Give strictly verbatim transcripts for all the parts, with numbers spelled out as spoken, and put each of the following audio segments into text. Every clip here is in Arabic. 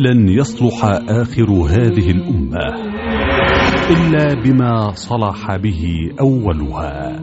لن يصلح آخر هذه الأمة إلا بما صلح به أولها.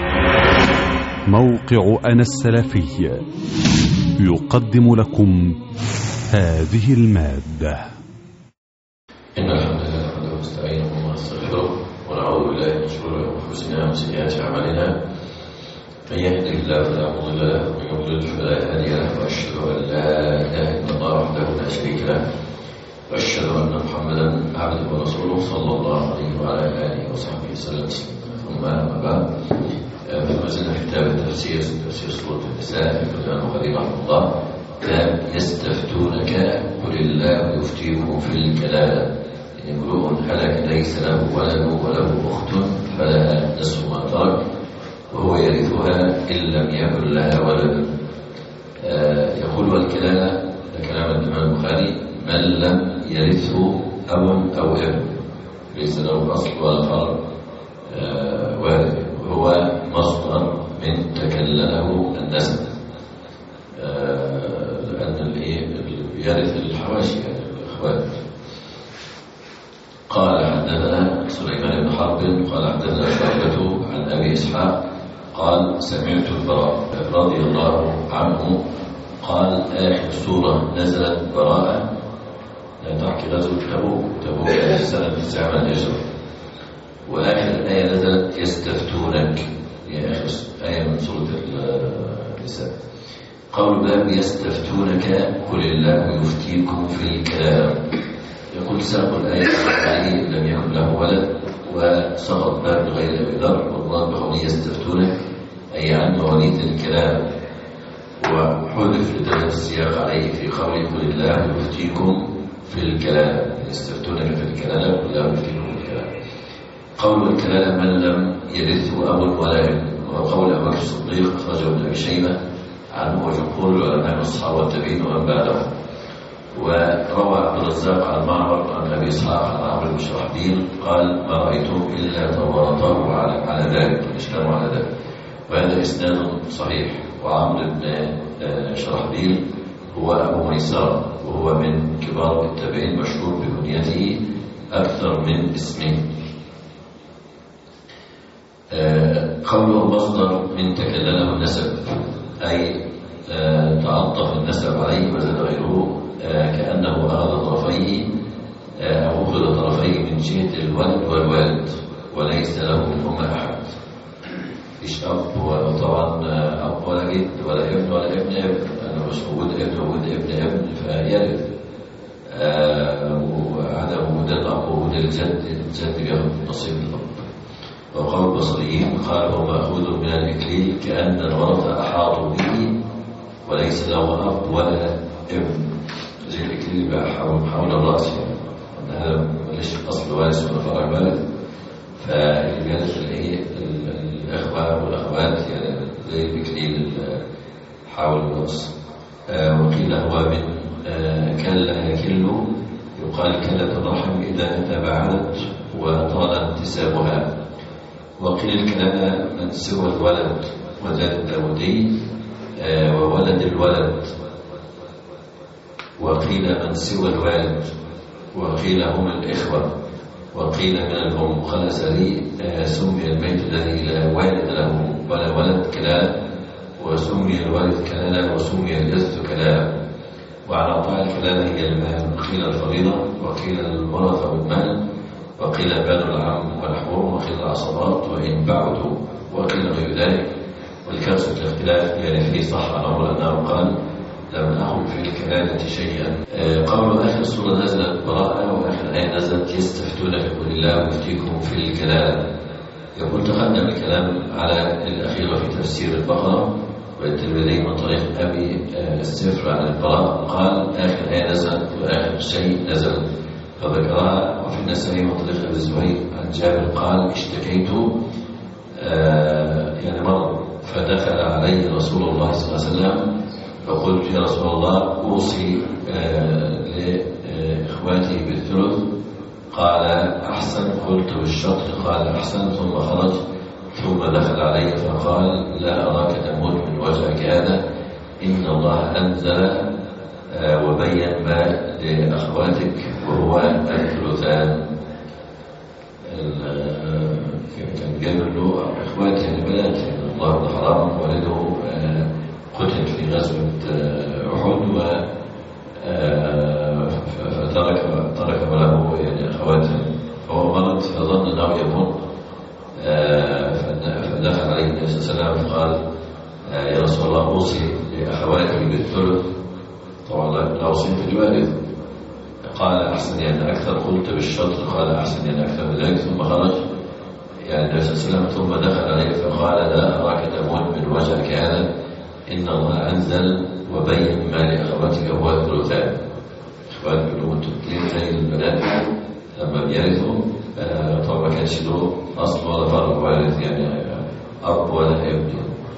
موقع أنا السلفي يقدم لكم هذه المادة. إن الحمد لله نحمده ونستعينه ونستغفره ونعوذ بالله من شرور أنفسنا وسيئات أعمالنا. من يهده الله فلا مضل له ومن يضلل فلا هادي له، وأشهد أن لا إله إلا الله وحده لا شريك له، وأشهد أن محمدا عبده ورسوله صلى الله عليه وعلى آله وصحبه وسلم. ثم أما بعد، فما زلنا في كتاب التفسير تفسير سورة النساء الإمام البخاري رحمه الله كان يستفتونك قل الله يفتيكم في الكلالة إن امرؤ هلك ليس له ولد وله أخت فلها نصف ما ترك وهو يرثها إن لم يكن لها ولد. آه يقول والكلالة ده كلام الإمام البخاري من لم يرثه أب أو ابن ليس له أصل ولا فرع آه وارث، وهو مصدر من تكلله النسب، آه لأن اللي يرث الحواشي يعني الإخوات. قال حدثنا سليمان بن حرب قال حدثنا شعبة عن أبي إسحاق قال سمعت البراء رضي الله عنه قال آخر سورة نزلت براءة لا تحكي غزوة تبوك تبوك سنة تسعة من الهجرة، وآخر آية نزلت يستفتونك هي آخر آية من سورة النساء. قول باب يستفتونك قل الله يفتيكم في الكلام. يقول ساق الآية عليه لم يكن له ولد، وسقط باب غير أبي ذر، والله بقوله يستفتونك أي عن مواليد الكلام، وحذف لدلالة السياق عليه في قوله قل الله يفتيكم في الكلام. يستفتونك في الكلام قل الله يفتيكم في الكلام. قول الكلام من لم يرثه أب ولا ابن، وقول أبو بكر الصديق أخرجه ابن أبي شيبة عنه وجمهور العلماء والصحابة والتابعين ومن بعدهم. وروى عبد الرزاق عن معمر عن ابي اسحاق عن عمرو بن شرحبيل قال ما رايتهم الا تورطوا على على ذلك اجتمعوا على ذلك، وهذا اسناد صحيح. وعمرو بن شرحبيل هو ابو ميسره، وهو من كبار التابعين مشهور بكنيته اكثر من اسمه. قوله مصدر من تكلله النسب اي تعطف النسب عليه وزاد غيره كأنه أخذ طرفيه أو أخذ طرفيه من جهة الولد والوالد وليس له منهما أحد. مش أب وطبعا أب ولا جد ولا ابن ولا ابن ابن، أنا مش وجود ابن وجود ابن ابن فيرث، وعدم وجود الأب ووجود الجد الجد بياخد نصيب الأب. وقول البصريين قال هو مأخوذ من الإكليل كأن الورثة أحاطوا به وليس له أب ولا ابن، زي الإكليل بقى حول, حول الرأس، يعني هذا مليش أصل وارث ولا فرع وارث، فاللي بيرث الإيه الإخوة والأخوات يعني زي الإكليل حول الرأس. آه وقيل هو من آه كلا يكل، يقال كلة الرحم إذا تباعدت وطال انتسابها. وقيل الكلام من سوى الولد وزاد الداودي آه وولد الولد، وقيل من سوى الوالد، وقيل هم الإخوة، وقيل من الأم. قال الأزهري سمي الميت الذي لا والد له ولا ولد كلام، وسمي الوالد كلام، وسمي الجد كلام. وعلى عطاء الكلام هي المال، قيل الفريضة، وقيل الورثة والمال، وقيل بنو العم والحوم، وقيل العصبات وإن بعدوا، وقيل غير ذلك. والكرسة الاختلاف يعني فيه صح عن عمر أنه قال لم أقل في الكلالة شيئا. قول آخر سورة نزلت براءة، وآخر آية نزلت يستفتونك قل الله يفتيكم في الكلالة. يقول تقدم الكلام على الأخيرة في تفسير البقرة والترمذي من طريق أبي السفر عن البراء قال آخر آية نزلت وآخر شيء نزل فذكرها. وفي النسائي من طريق أبي الزبير عن جابر قال اشتكيت يعني مرض فدخل علي رسول الله صلى الله عليه وسلم فقلت يا رسول الله أوصي لإخواتي بالثلث، قال أحسن، قلت بالشطر، قال أحسن، ثم خرج ثم دخل علي فقال لا أراك تموت من وجهك هذا، إن الله أنزل وبين ما لأخواتك وهو الثلثان. كان جاب له أخواته البنات، الله بن حرام والده قتل في غزوة أحد و فترك ترك له يعني أخواته، فهو مرض فظن أنه يموت، فدخل عليه النبي صلى الله عليه وسلم فقال يا رسول الله أوصي لأخواتي بالثلث، طبعا لا أوصي بالوارث. قال أحسن يعني أكثر، قلت بالشطر، قال أحسن يعني أكثر من ذلك. ثم خرج يعني النبي صلى الله عليه وسلم ثم دخل عليه فقال لا أراك تموت من وجهك هذا، إن الله أنزل وبين ما لأخواتك هو الثلثان. أخواتك لهم تبكين زي البنات لما بيرثوا طبعا ما كانش له أصل ولا فرع وارث، يعني أب ولا ابن،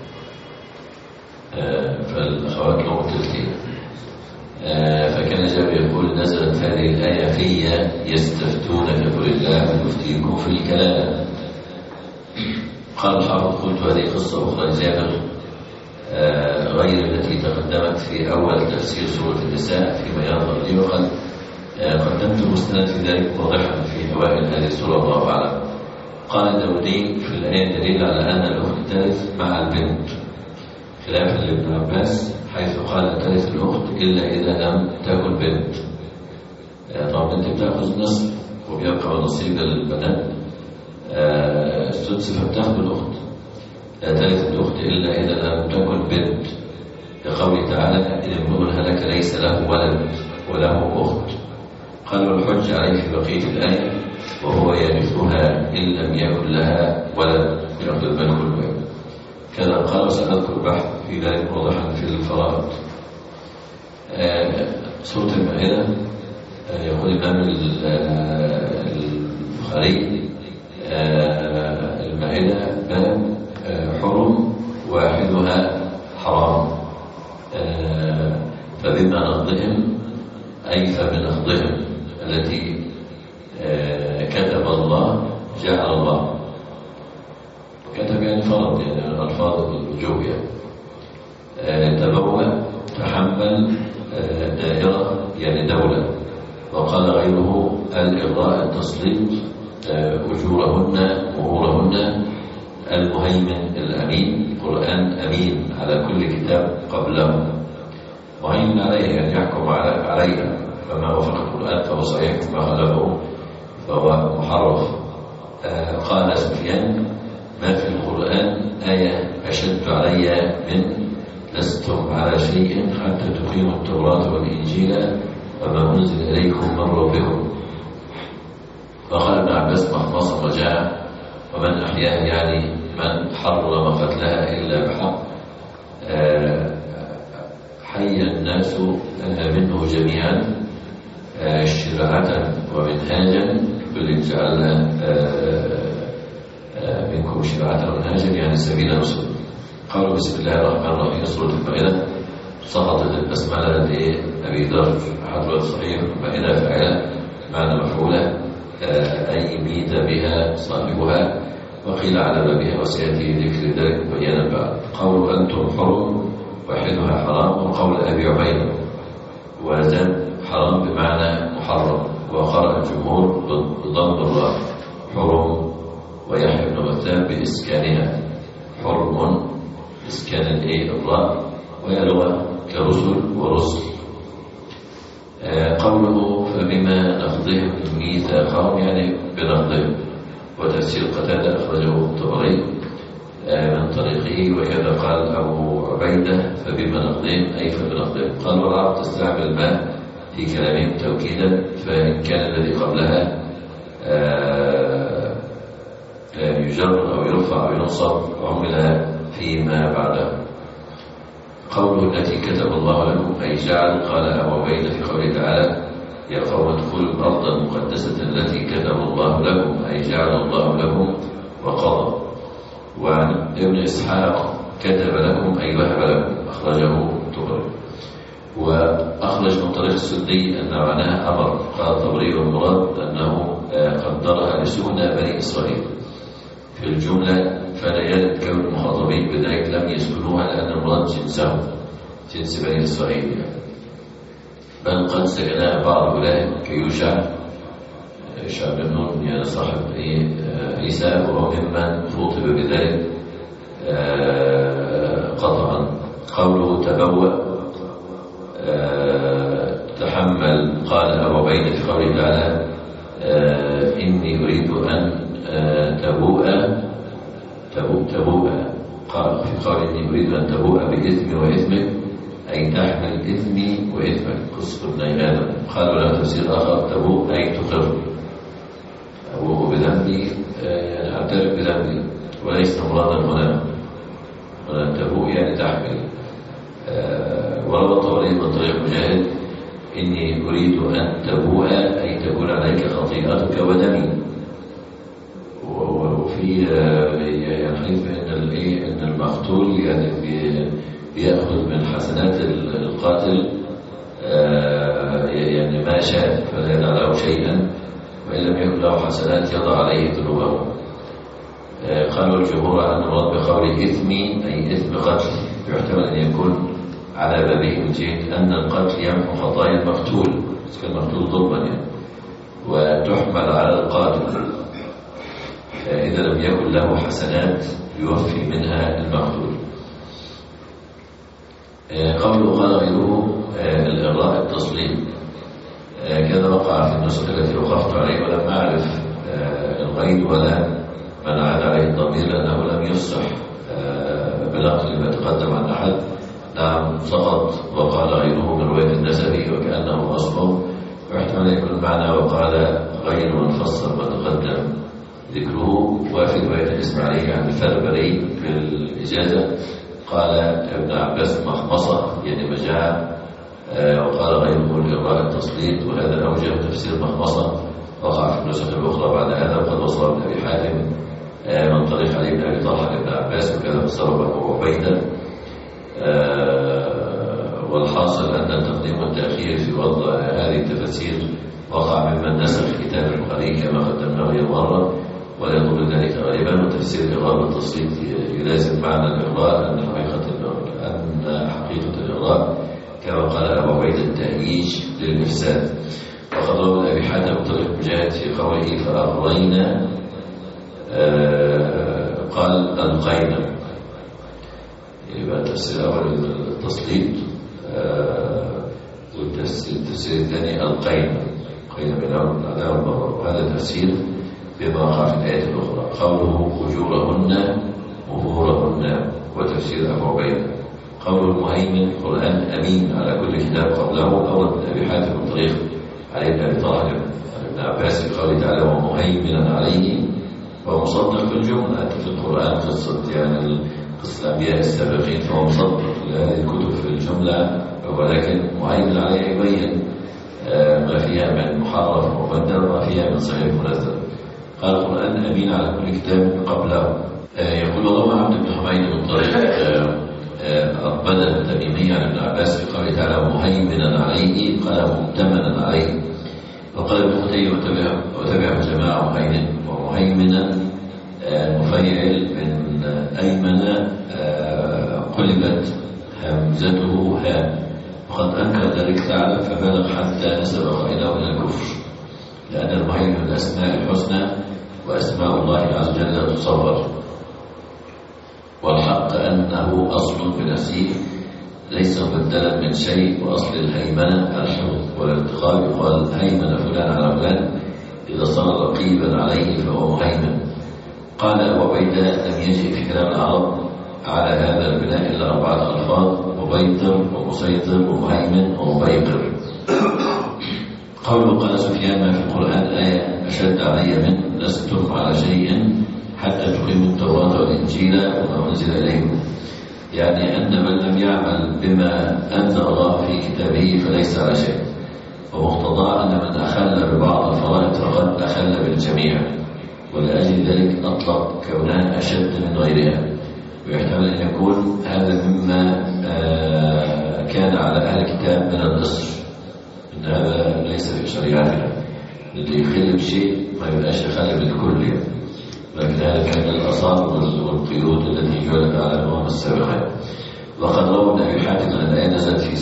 فالأخوات لهم تلتين. فكان جابر يقول نزلت هذه الآية في يستفتونك قل الله يفتيكم في الكلام. قال الحافظ قلت هذه قصة أخرى لجابر غير التي تقدمت في أول تفسير سورة النساء فيما يظهر لي، وقد قدمت المستند في ذلك واضحا في أوائل هذه السورة الله أعلم. قال داودي في الآية دليل على أن الأخت ترث مع البنت، خلافا لابن عباس حيث قال ترث الأخت إلا إذا لم تكن بنت. طبعا البنت بتأخذ نصف وبيبقى نصيب للبنات السدس، فبتأخذ الأخت. لا ترث الأخت إلا إذا لم تكن بنت، لقوله تعالى إن امرؤ هلك ليس له ولد وله أخت. قال والحج عليه في بقية الآية وهو يرثها إن لم يكن لها ولد، يأخذ المال كله. كذا قال سأذكر بحث في ذلك واضحا في الفرائض. سورة المائدة يقول الإمام البخاري المائدة باب حرم واحدها حرام، فبما نقضهم أي فبنقضهم التي كتب الله جعل الله، كتب يعني فرض يعني الألفاظ الوجوب يعني تبوأ تحمل دائرة يعني دولة. وقال غيره الإغراء التسليط أجورهن مهورهن المهيمن الأمين، قرآن أمين على كل كتاب قبله، مهيمن عليه يعني يحكم عليها، فما وفق القرآن فهو صحيح، ما خلفه فهو محرف. قال سفيان ما في القرآن آية أشد علي من لستم على شيء حتى تقيموا التوراة والإنجيل وما أنزل إليكم من ربكم. فقال ابن عباس مخمص رجاء ومن أحياه يعني من حرم قتلها إلا بحق، حي الناس منه جميعا شرعة ومنهاجا، بل جعلنا منكم شرعة ومنهاجا يعني سبيل رسول. قالوا بسم الله الرحمن الرحيم سورة المائدة. سقطت البسملة لأبي ذر حضرة صحيح المائدة فعلا معنى مفعولة أي ميت بها صاحبها، وقيل على بابها وسيأتي ذكر ذلك بيانا بعد. قول أنتم حرم واحدها حرام، وقول أبي عبيدة وزاد حرام بمعنى محرم، وقرأ الجمهور بضم الراء حرم، ويحيى بن غثان بإسكانها حرم إسكان الإيه الراء، وهي لغة كرسل ورسل. آه قوله فبما نقضهم ميثاقهم يعني بنقضهم، وتفسير قتادة أخرجه الطبري آه من طريقه، وكذا قال أبو عبيدة فبما نقضهم أي فبنقضهم. قال والعرب تستعمل ما في كلامهم توكيدا، فإن كان الذي قبلها آه يجر أو يرفع أو ينصب عمل فيما بعده. قوله التي كتب الله لكم أي جعل. قال أبو عبيدة في قوله تعالى يا قوم ادخلوا الأرض المقدسة التي كتب الله لكم أي جعل الله لكم وقضى. وعن ابن إسحاق كتب لكم أي وهب لكم، أخرجه الطبري. وأخرج من طريق السدي أن معناها أمر. قال الطبري والمراد أنه قدرها لسكن بني إسرائيل في الجملة، فلا يرد كون المخاطبين بذلك لم يسكنوها لأن المراد جنسهم جنس بني إسرائيل يعني. بل قد سجنها بعض أولئك كيوشع يوشع بن نون يعني صاحب عيسى وهو ممن خُوطب بذلك قطعا. قوله تبوأ تحمل قال أبو عبيدة في قوله تعالى إني أريد أن تبوء تبوء تبوء قال في قول إني أريد أن تبوء بإثمي وإثمك أي تحمل إثمي وإثمك قصة ابن آدم. قالوا له تفسير آخر تبوء أي تقر أبوء بذنبي يعني أعترف بذنبي وليس مرادا هنا هنا تبوء يعني تحمل. وربط عليه من طريق مجاهد إني أريد أن تبوء أي تكون عليك خطيئتك ودمي. وفي يحلف أن أن المقتول يعني بيأخذ من حسنات القاتل يعني ما شاء فلا يدع له شيئا وإن لم يكن له حسنات يضع عليه ذنوبه. قالوا الجمهور عن المراد بقوله إثمي أي إثم قتل يحتمل أن يكون على بابه من جهة أن القتل يمحو خطايا المقتول كان المقتول ظلما يعني وتحمل على القاتل إذا لم يكن له حسنات يوفي منها المقتول. قوله قال غيره الإغراء التصليب كذا وقع في النسخة التي وقفت عليه ولم أعرف الغير ولا من عاد عليه الضمير لأنه لم يصح بنقل ما تقدم عن أحد. نعم سقط وقال غيره من رواية النسبي وكأنه أصله واحتمال يكون المعنى وقال غير من فسر ما تقدم ذكره. وفي رواية الإسماعيلي عن الفربري في الإجازة قال ابن عباس مخمصة يعني مجاعة وقال غيره الإغراء التسليط وهذا أوجه تفسير مخمصة وقع في النسخ الأخرى بعد هذا وقد وصل ابن أبي حاتم من طريق علي بن أبي طلحة بن عباس وكذا فسره أبو عبيدة. والحاصل أن التقديم والتأخير في وضع هذه التفاسير وقع ممن نسخ كتاب البخاري كما قدمنا غير مرة ولا يضر ذلك غالبا. وتفسير الإغراء والتسليط يلازم معنى الإغراء أن حقيقة أن حقيقة الإغراء كما قال أبو عبيدة التهييج للإفساد. وقد روى أبي حاتم طريق مجاهد في قوله فأغرينا قال القينا يبقى التفسير الأول التسليط والتفسير الثاني القينا قينا بالعون العداوة والبغضاء وهذا تفسير بما وقع في الآية الأخرى. قوله أجورهن مهورهن وتفسير أبو عبيدة. قول المهيمن القرآن أمين على كل كتاب قبله أورد من أبي حاتم من طريق علي بن أبي طلحة ابن عباس في قوله تعالى ومهيمنا عليه ومصدق في الجملة في القرآن قصة يعني قصة الأنبياء السابقين فهو مصدق لهذه الكتب في الجملة ولكن مهيمن عليه يبين ما فيها من محرف ومبدل وما فيها من صحيح منزل. قال القرآن أمين على كل كتاب قبله. يقول الله عبد بن حميد من طريق بدأ التميمية عن ابن عباس في قوله تعالى مهيمنا عليه قال مؤتمنا عليه. وقال ابن قتيبة وتبع جماعة مهيمن ومهيمنا مفيعل من أيمن قلبت همزته ها وقد أنكر ذلك تعالى فبلغ حتى نسب قائله إلى الكفر لأن المهيمن من الأسماء الحسنى وأسماء الله عز وجل تصور. والحق أنه أصل بنفسه ليس مبدلا من شيء وأصل الهيمنة الحفظ والالتقاء يقال هيمن فلان على فلان إذا صار رقيبا عليه فهو مهيمن. قال أبو عبيدة لم يجئ في كلام العرب على هذا البناء إلا أربعة ألفاظ مبيتر ومسيطر ومهيمن ومبيقر. قوله قال سفيان ما في القرآن آية أشد علي من لستم على شيء حتى تقيموا التوراة والإنجيل وما أنزل إليكم يعني أن من لم يعمل بما أنزل الله في كتابه فليس على شيء. ومقتضى أن من أخل ببعض الفرائض فقد أخل بالجميع ولأجل ذلك أطلق كونها أشد من غيرها. ويحتمل أن يكون هذا مما كان على أهل الكتاب من النصر إن هذا ليس في شريعتنا اللي يخل بشيء ما يبقاش يخل بالكل يعني. لكن هذا كان الأصال والقيود التي جعلت على الأمم السابقة. وقد روى ابن أبي حاتم أن الآية نزلت في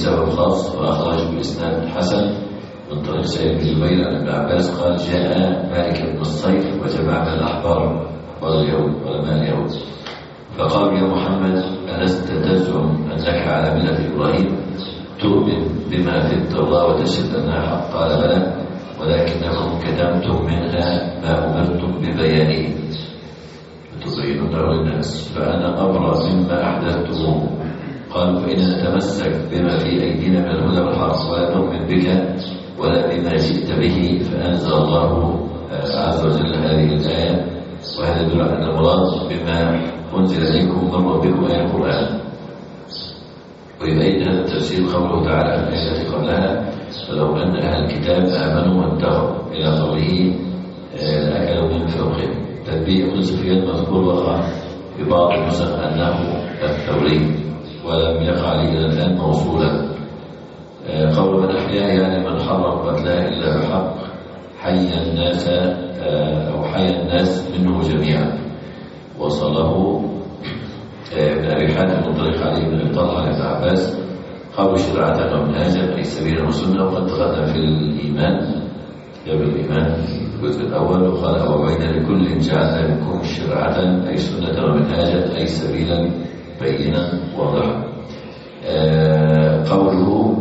بسبب خاص وأخرج بإسناد حسن من طريق سعيد بن جبير عن ابن عباس قال جاء مالك بن الصيف وجمع من الأحبار واليهود علماء اليهود فقالوا يا محمد ألست تزعم أنك على ملة إبراهيم تؤمن بما في التوراة وتشهد أنها حق؟ قال بلى ولكنكم كتمتم منها ما أمرتم ببيانه تبينونه للناس فأنا أبرأ مما أحدثتموه. قالوا فإن نتمسك بما في أيدينا من الهدى والحق ولا نؤمن بك ولا بما جئت به. فأنزل الله عز وجل هذه الآية وهذا يدل على أن المراد بما أنزل إليكم من ربكم أي القرآن. ويبين هذا التفسير قوله تعالى في الآية التي قبلها فلو أن أهل الكتاب آمنوا واتقوا إلى قوله أكلوا من فوقهم. تنبيه ابن سفيان مذكور وقع في بعض النسخ أنه الثوري ولم يقع لي إلى الآن موصولا. قول من أحيا يعني من حرم قتلها إلا بحق حي الناس أو حي الناس منه جميعا. وصله ابن أبي حاتم من طريق علي بن أبي طلحة عن ابن عباس قالوا شرعة ومنهاجا أي سبيلا وسنة. وقد تقدم في الإيمان باب الإيمان الجزء الأول وقال أبو عبيدة لكل جعلنا منكم شرعة أي سنة ومنهاجا أي سبيلا بينا واضحا. آه قوله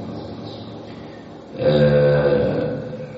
آه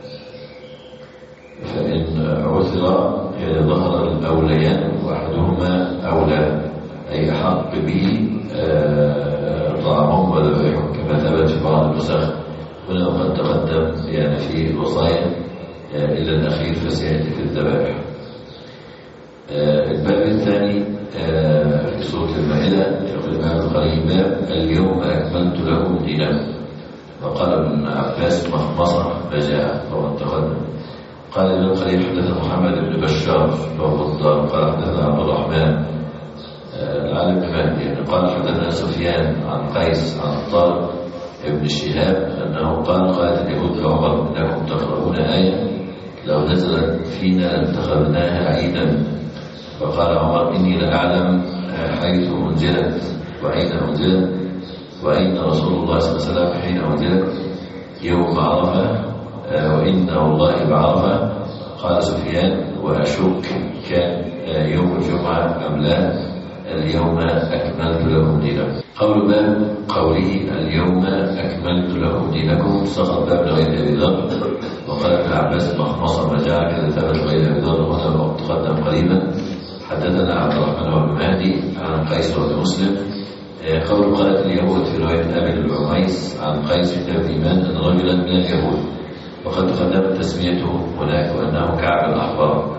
فإن عثر يعني ظهر الأوليان وأحدهما أولى أي أحق به آه طعامهم وذبائحهم كما ثبت في بعض النسخ. هنا وقد تقدم يعني في الوصايا آه إلى الأخير فسيأتي في الذبائح. آه الباب الثاني آه في سورة المائدة يقول الإمام البخاري باب اليوم أكملت لكم دينكم. وقال ابن عباس مخمصة فجاء وقد تقدم. قال ابن القيم حدثنا محمد بن بشار وهو الضار قال حدثنا عبد الرحمن العالم بن مهدي يعني قال حدثنا سفيان عن قيس عن طارق ابن شهاب أنه قال قالت اليهود لعمر إنكم تقرؤون آية لو نزلت فينا لاتخذناها عيدا. فقال عمر إني لأعلم حيث أنزلت وأين أنزلت وأين رسول الله صلى الله عليه وسلم حين أنزلت يوم عرفة وإن والله بعرفة. قال سفيان وأشك كان يوم الجمعة أم لا اليوم أكملت لكم دينكم. قول باب قوله اليوم أكملت لكم دينكم سقط باب لغير أبي ذر. وقال ابن عباس مخمصة ما جاء كذا ثبت غير أبي ذر وهذا تقدم قريبا. حدثنا عبد الرحمن بن مهدي عن قيس بن مسلم. قول قالت اليهود في رواية أبي العميس عن قيس بن إيمان أن رجلا من اليهود وقد تقدمت تسميته هناك وأنه كعب الأحبار.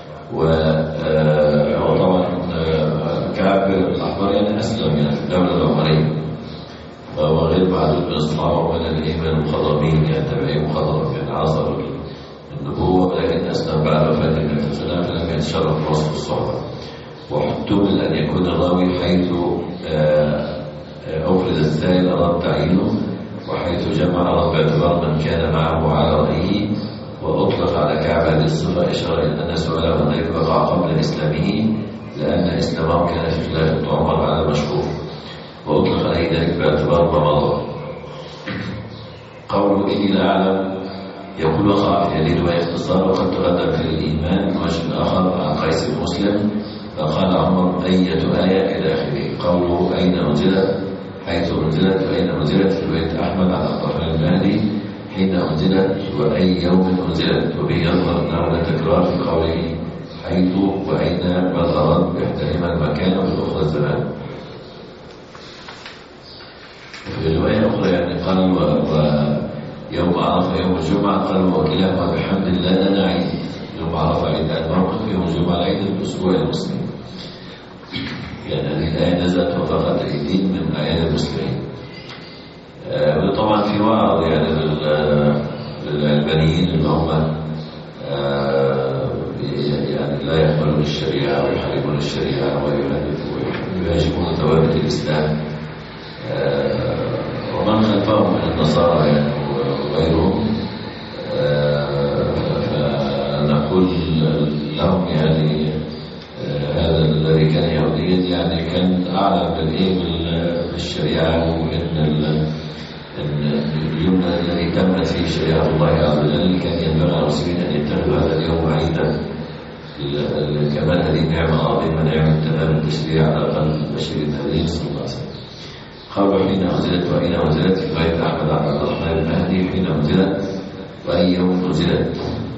وطبعا كعب الأحبار يعني أسلم يعني في الدولة العمرية وغير معدود من الصحابة ومن الإيمان المخضرمين يعني تبعين مخضرم يعني عصر النبوة ولكن أسلم بعد وفاة النبي صلى الله عليه وسلم فلم يتشرف بوصف الصحبة. واحتمل أن يكون الراوي حيث أفرد السائل أراد تعيينه وحيث جمع أراد باعتبار من كان معه على رأيه. وأطلق على كعب هذه الصفة إشارة إلى أن سؤاله عن ذلك وقع قبل إسلامه لأن إسلامه كان في خلافة عمر على مشهور. وأطلق عليه ذلك باعتبار ما مضى. قوله إني لا أعلم يقول وقع في هذه الرواية اختصار وقد تقدم في الإيمان وجه آخر عن قيس بن مسلم. فقال عمر أية آية إلى آخره. قوله أين أنزلت حيث أنزلت وأين أنزلت في رواية أحمد عن عبد الرحمن المهدي حين أنزلت وأي يوم أنزلت. وبه يظهر أنه لا تكرار في قوله حيث وأين بل أراد بإحداهما المكان وفي الأخرى الزمان. في رواية أخرى يعني قال ويوم عرفة يوم الجمعة قال وكلاهما بحمد الله لنا عيد. يوم عرفة عيد الموقف يوم الجمعة عيد الأسبوع المسلم. يعني هذه الآية نزلت وفقت الدين من آيات المسلمين. آه وطبعا في وعظ يعني للعلمانيين اللي هم آه يعني لا يقبلون الشريعة ويحاربون الشريعة ويهاجمون ثوابت الإسلام آه ومن خلفهم من النصارى يعني وغيرهم. آه فنقول لهم يعني هذا الذي كان يهوديا يعني كان أعلم بالإيه بالشريعة وإن كانت فيه شريعة الله عز وجل كان ينبغي على المسلمين أن يتخذوا هذا اليوم عيدا كمان هذه نعمة عظيمة، نعمة تمام التشريع على قلب البشير النبي صلى الله عليه وسلم. قالوا حين أنزلت وأين أنزلت في رواية أحمد عن عبد الرحمن المهدي حين أنزلت وأي يوم أنزلت.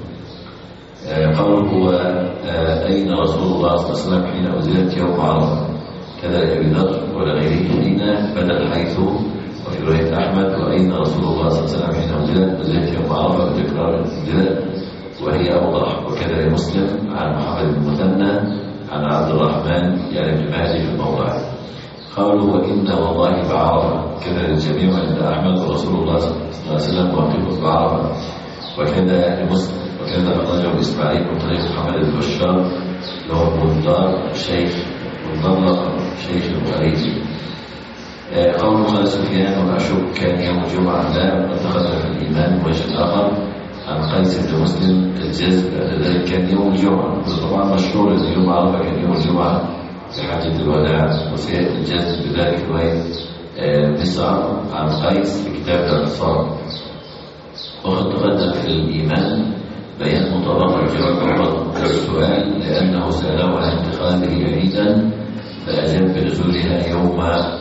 قوله هو أين رسول الله صلى الله عليه وسلم حين أنزلت يوم عرفة، كذا لأبي ذر ولغيره حين بدل حيث، وفي رواية أحمد وأين رسول الله صلى الله عليه وسلم حين أنزلت أنزلت يوم عرفة بتكرار أنزلت وهي أوضح، وكذا لمسلم عن محمد بن المثنى عن عبد الرحمن يعني ابن مهدي في الموضع. قالوا وإن والله بعرفة، كذا للجميع عند أحمد ورسول الله صلى الله عليه وسلم واقف بعرفة، وكذا لمسلم، وكذا أخرجه إسماعيل من طريق محمد بن بشار له منظار شيخ منظر شيخ البخاري. قول قال سفيان وأشك كان يوم الجمعة لا، اتخذ في الإيمان وجه آخر عن قيس بن مسلم الجزء بعد ذلك كان يوم الجمعة، طبعا مشهور أن يوم عرفة كان يوم الجمعة في حجة الوداع، وسيأتي الجزء بذلك رواية مسعر عن قيس في كتاب الاعتصام. وقد تقدم في الإيمان بيان مطابقة الجواب السؤال لأنه سأله عن اتخاذه عيدا فأجاب بنزولها يوم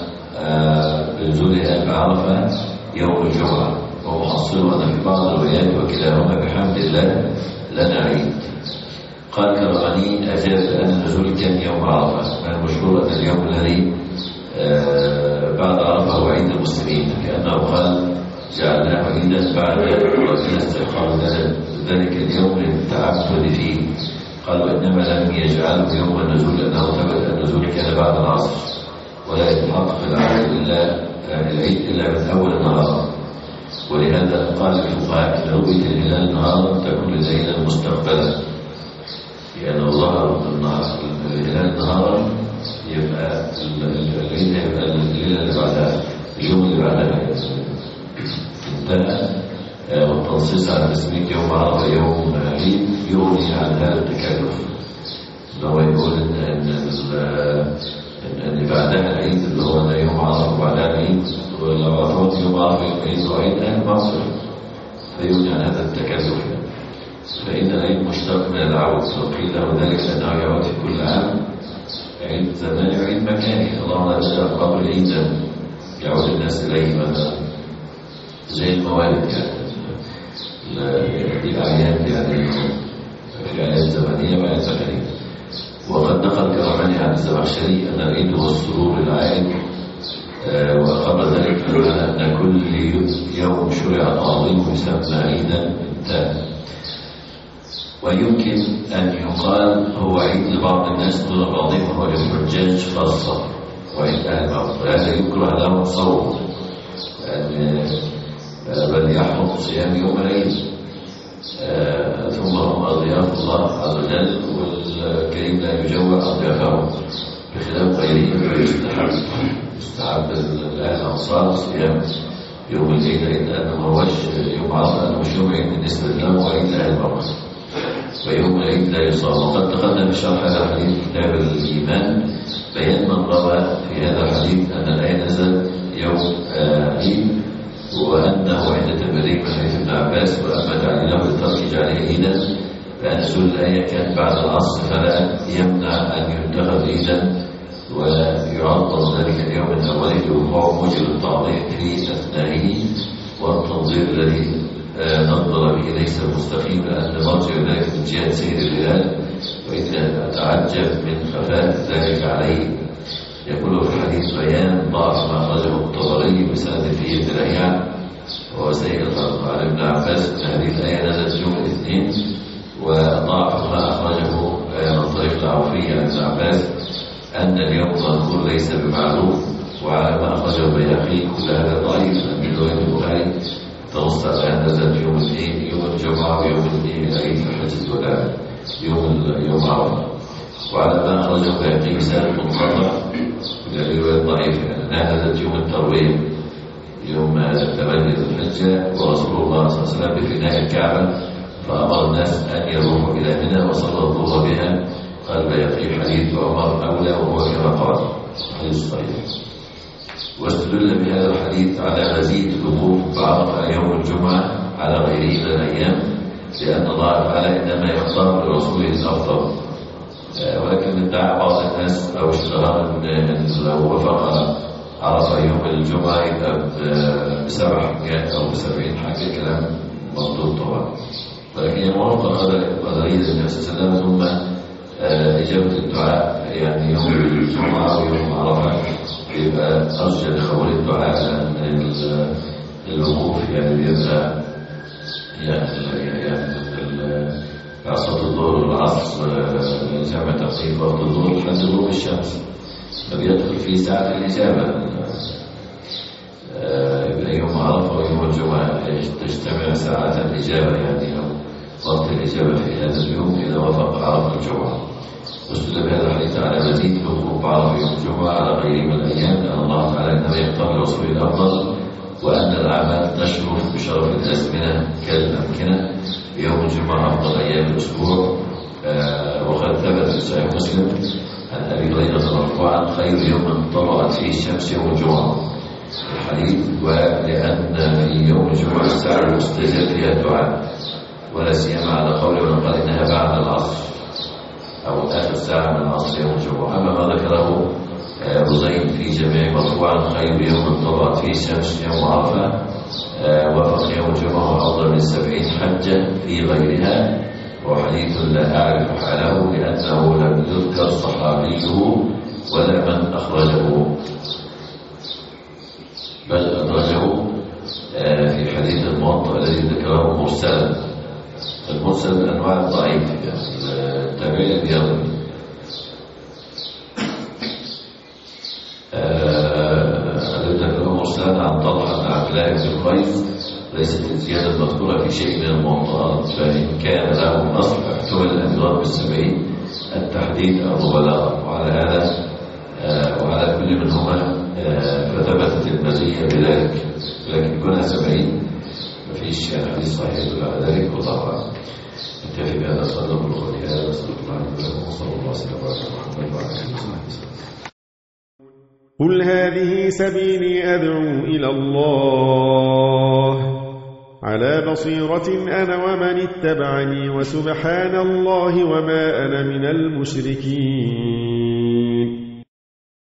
بنزولها بعرفة يوم الجمعة، ومحصل أن في بعض الروايات وكلاهما بحمد الله لنا عيد. قال كرغني أجاب أن النزول كان يوم عرفة، من المشهور أن اليوم الذي بعد عرفة هو عيد المسلمين، كأنه قال جعلناه عيدا بعد وكان استيقاظ ذلك اليوم للتعبد فيه. قال وإنما لم يجعله يوم النزول لأنه ثبت النزول كان بعد العصر، ولا يتحقق العيد إلا العيد إلا من أول النهار. ولهذا قال الفقهاء إن رؤية الهلال نهارا تكون الليلة مستقبلا، لأن ظهر الهلال نهارا يبقى العيد يبقى الليلة اللي بعدها اليوم اللي بعدها انتهى. والتنصيص على تسمية يوم عرفة يوم عيد يغني عن هذا التكلف، اللي هو يقول إن إن اللي بعدها العيد اللي هو يوم عرفة وبعدها العيد، ولو عرفت يوم عرفة يوم عيد وعيد أهل مصر فيغني عن هذا التكلف. فإن العيد مشتق من العود، وقيل له ذلك لأنه يعود في كل عام، عيد زماني وعيد مكاني. اللهم لا تجعل القبر عيدا يعود الناس إليه مثلا زي الموالد، يعني دي أعياد يعني في أعياد زمنية وأعياد مكانية. وقد نقل كرماني عن الزمخشري أن العيد هو السرور العائد، آه وقبل ذلك أن كل يوم شرع تعظيم يسمى عيدا انتهى. ويمكن أن يقال هو عيد لبعض الناس دون بعضهم، وهو للحجاج خاصة وعيد أهل الموت، وهذا يكره لهم صوم بل يحرم صيام يوم العيد. آه ثم هم أضياف الله عز وجل، والكريم لا يجوع أضيافهم بخلاف غيرهم، فيستحب يستحب الأهل الأنصار صيام يوم العيد، لأنه هوش يوم عرفة أنه مش يوم عيد بالنسبة لهم وعيد أهل الموت، ويوم العيد لا يصام. وقد تقدم في شرح هذا الحديث كتاب الإيمان بيان من روى في هذا الحديث أن الآية نزل يوم عيد، وأنه عند تبريك من حديث ابن عباس وأما تعليله لترك جعله عيدا، فأن نزول الآية كان بعد العصر فلا يمنع أن يتخذ عيدا ويعظم ذلك اليوم من أوله لوقوع موجب التعظيم في أثنائه، والتنظير الذي نظر به ليس مستقيم، لأن مرجع ذلك من جهة سيد الهلال، وإذا أتعجب من خفاء ذلك عليه. يقول في الحديث بيان ضعف ما أخرجه الطبري بسند فيه الدريع وهو سيء الخلق عن ابن عباس أن هذه الآية نزلت يوم الاثنين، وضعف ما أخرجه من طريق العوفية عن ابن عباس أن اليوم المذكور ليس بمعروف، وعلى ما أخرجه البيهقي كل هذا ضعيف من رواية البخاري تنص على أن نزلت يوم الاثنين يوم الجمعة ويوم الاثنين العيد في حجة الوداع يوم يوم عرفة. وعلى ما أخرجه البيهقي سند منقطع من الرواية الضعيفة أنها نزلت يوم التروية يوم ثمانية ذي الحجة، ورسول الله صلى الله عليه وسلم بفناء الكعبة فأمر الناس أن يروحوا إلى منى وصلى الظهر بها. قال البيهقي حديث عمر أولى وهو كما قال حديث صحيح. واستدل بهذا الحديث على مزيد الوقوف بعرفة يوم الجمعة على غيره من الأيام، لأن الله تعالى إنما يختار لرسوله الأفضل. ولكن ادعى بعض الناس أو اشتهر أن لو وفق عرفة يوم الجمعة يبقى بسبع حاجات أو بسبعين حاجة، كلام مردود طبعا. ولكن الموافقة قدرية النبي صلى الله عليه وسلم ثم إجابة الدعاء، يعني يوم الجمعة ويوم عرفة يبقى أرجى لقبول الدعاء من الوقوف، يعني بيبقى يعني يعني عصر الظهر والعصر جمع تقسيم وقت الظهر لحد غروب الشمس، فبيدخل في ساعة الإجابة. يبقى يوم عرفة ويوم الجمعة تجتمع ساعات الإجابة، يعني وقت الإجابة في هذا اليوم إذا وافق عرفة الجمعة. واستدل بهذا الحديث على مزيد وقوف عرفة يوم الجمعة على غيره من الأيام، لأن الله تعالى إنما يختار لرسوله الأفضل، وأن الأعمال تشرف بشرف الأزمنة كالأمكنة. يوم الجمعة أفضل أيام الأسبوع. آه وقد ثبت في صحيح مسلم عن أبي هريرة مرفوعا: خير يوم طلعت فيه الشمس يوم الجمعة، الحديث. ولأن في يوم الجمعة الساعة المستجاب فيها الدعاء، ولا سيما على قول من قال إنها بعد العصر أو آخر ساعة من العصر يوم الجمعة. أما ما ذكره بزيد في جميع مرفوعا: خير يوم طلعت فيه الشمس يوم عرفة، وفق يوم الجمعة أفضل من سبعين حجة في غيرها، وحديث لا أعرف حاله لأنه لم يذكر صحابيه ولا من أخرجه، بل أدرجه في حديث الموطأ الذي ذكره مرسلا. المرسل من أنواع الضعيف، التابعين اليومي. الذي ذكره مرسلا عن طلحة بن عبد الله بن قيس ليست الزيادة المذكورة في شيء من الموطئات، فإن كان له أصل احتمل الأمراض بالسبعين التحديد أو البلاغة، وعلى هذا وعلى كل منهما فثبتت المزية بذلك، لكن كونها سبعين مفيش حديث صحيح يدل على ذلك. والله أعلم. نكتفي بهذا، صلى الله عليه وسلم وصلى الله وسلم على محمد وعلى آله وصحبه. قل هذه سبيلي أدعو إلى الله على بصيرة أنا ومن اتبعني، وسبحان الله وما أنا من المشركين.